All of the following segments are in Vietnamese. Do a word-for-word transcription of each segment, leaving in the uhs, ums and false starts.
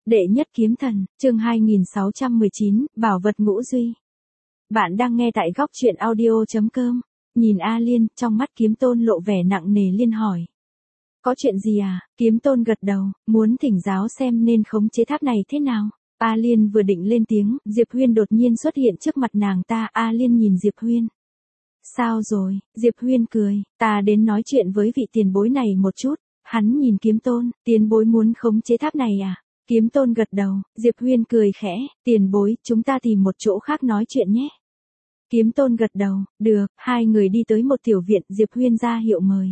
Đệ nhất kiếm thần, chương hai nghìn sáu trăm mười chín, bảo vật ngũ duy. Bạn đang nghe tại góc truyện audio chấm com. Nhìn A Liên, trong mắt Kiếm Tôn lộ vẻ nặng nề. Liên hỏi. Có chuyện gì à? Kiếm Tôn gật đầu, muốn thỉnh giáo xem nên khống chế tháp này thế nào. A Liên vừa định lên tiếng, Diệp Huyên đột nhiên xuất hiện trước mặt nàng ta. A Liên nhìn Diệp Huyên. Sao rồi? Diệp Huyên cười, ta đến nói chuyện với vị tiền bối này một chút. Hắn nhìn Kiếm Tôn, tiền bối muốn khống chế tháp này à? Kiếm Tôn gật đầu, Diệp Huyên cười khẽ, tiền bối, chúng ta tìm một chỗ khác nói chuyện nhé. Kiếm Tôn gật đầu, được, hai người đi tới một tiểu viện, Diệp Huyên ra hiệu mời.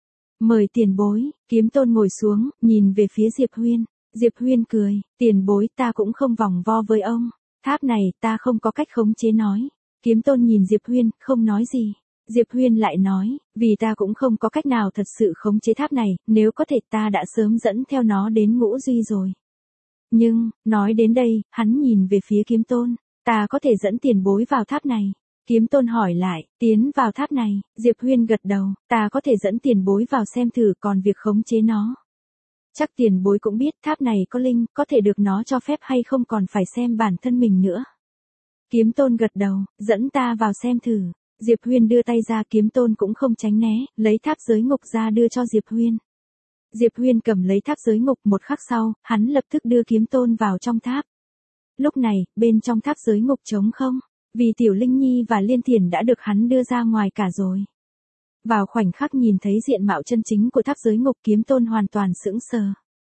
Mời tiền bối, Kiếm Tôn ngồi xuống, nhìn về phía Diệp Huyên. Diệp Huyên cười, tiền bối, ta cũng không vòng vo với ông. Tháp này, ta không có cách khống chế nói. Kiếm Tôn nhìn Diệp Huyên, không nói gì. Diệp Huyên lại nói, vì ta cũng không có cách nào thật sự khống chế tháp này, nếu có thể ta đã sớm dẫn theo nó đến ngũ duy rồi. Nhưng, nói đến đây, hắn nhìn về phía Kiếm Tôn, ta có thể dẫn tiền bối vào tháp này. Kiếm Tôn hỏi lại, tiến vào tháp này, Diệp Huyên gật đầu, ta có thể dẫn tiền bối vào xem thử, còn việc khống chế nó. Chắc tiền bối cũng biết tháp này có linh, có thể được nó cho phép hay không còn phải xem bản thân mình nữa. Kiếm Tôn gật đầu, dẫn ta vào xem thử. Diệp Huyên đưa tay ra, Kiếm Tôn cũng không tránh né, lấy tháp giới ngục ra đưa cho Diệp Huyên. Diệp Huyên cầm lấy tháp giới ngục, một khắc sau, hắn lập tức đưa Kiếm Tôn vào trong tháp. Lúc này, bên trong tháp giới ngục trống không, vì Tiểu Linh Nhi và Liên Thiển đã được hắn đưa ra ngoài cả rồi. Vào khoảnh khắc nhìn thấy diện mạo chân chính của tháp giới ngục, Kiếm Tôn hoàn toàn sững sờ.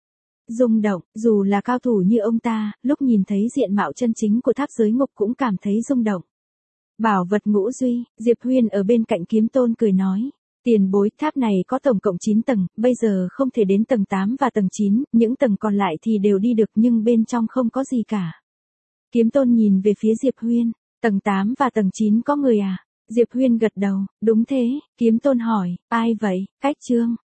Rung động, dù là cao thủ như ông ta, lúc nhìn thấy diện mạo chân chính của tháp giới ngục cũng cảm thấy rung động. Bảo vật ngũ duy, Diệp Huyên ở bên cạnh Kiếm Tôn cười nói. Tiền bối, tháp này có tổng cộng chín tầng, bây giờ không thể đến tầng tám và tầng chín, những tầng còn lại thì đều đi được nhưng bên trong không có gì cả. Kiếm Tôn nhìn về phía Diệp Huyên, tầng tám và tầng chín có người à? Diệp Huyên gật đầu, đúng thế. Kiếm Tôn hỏi, ai vậy? Cách Trương,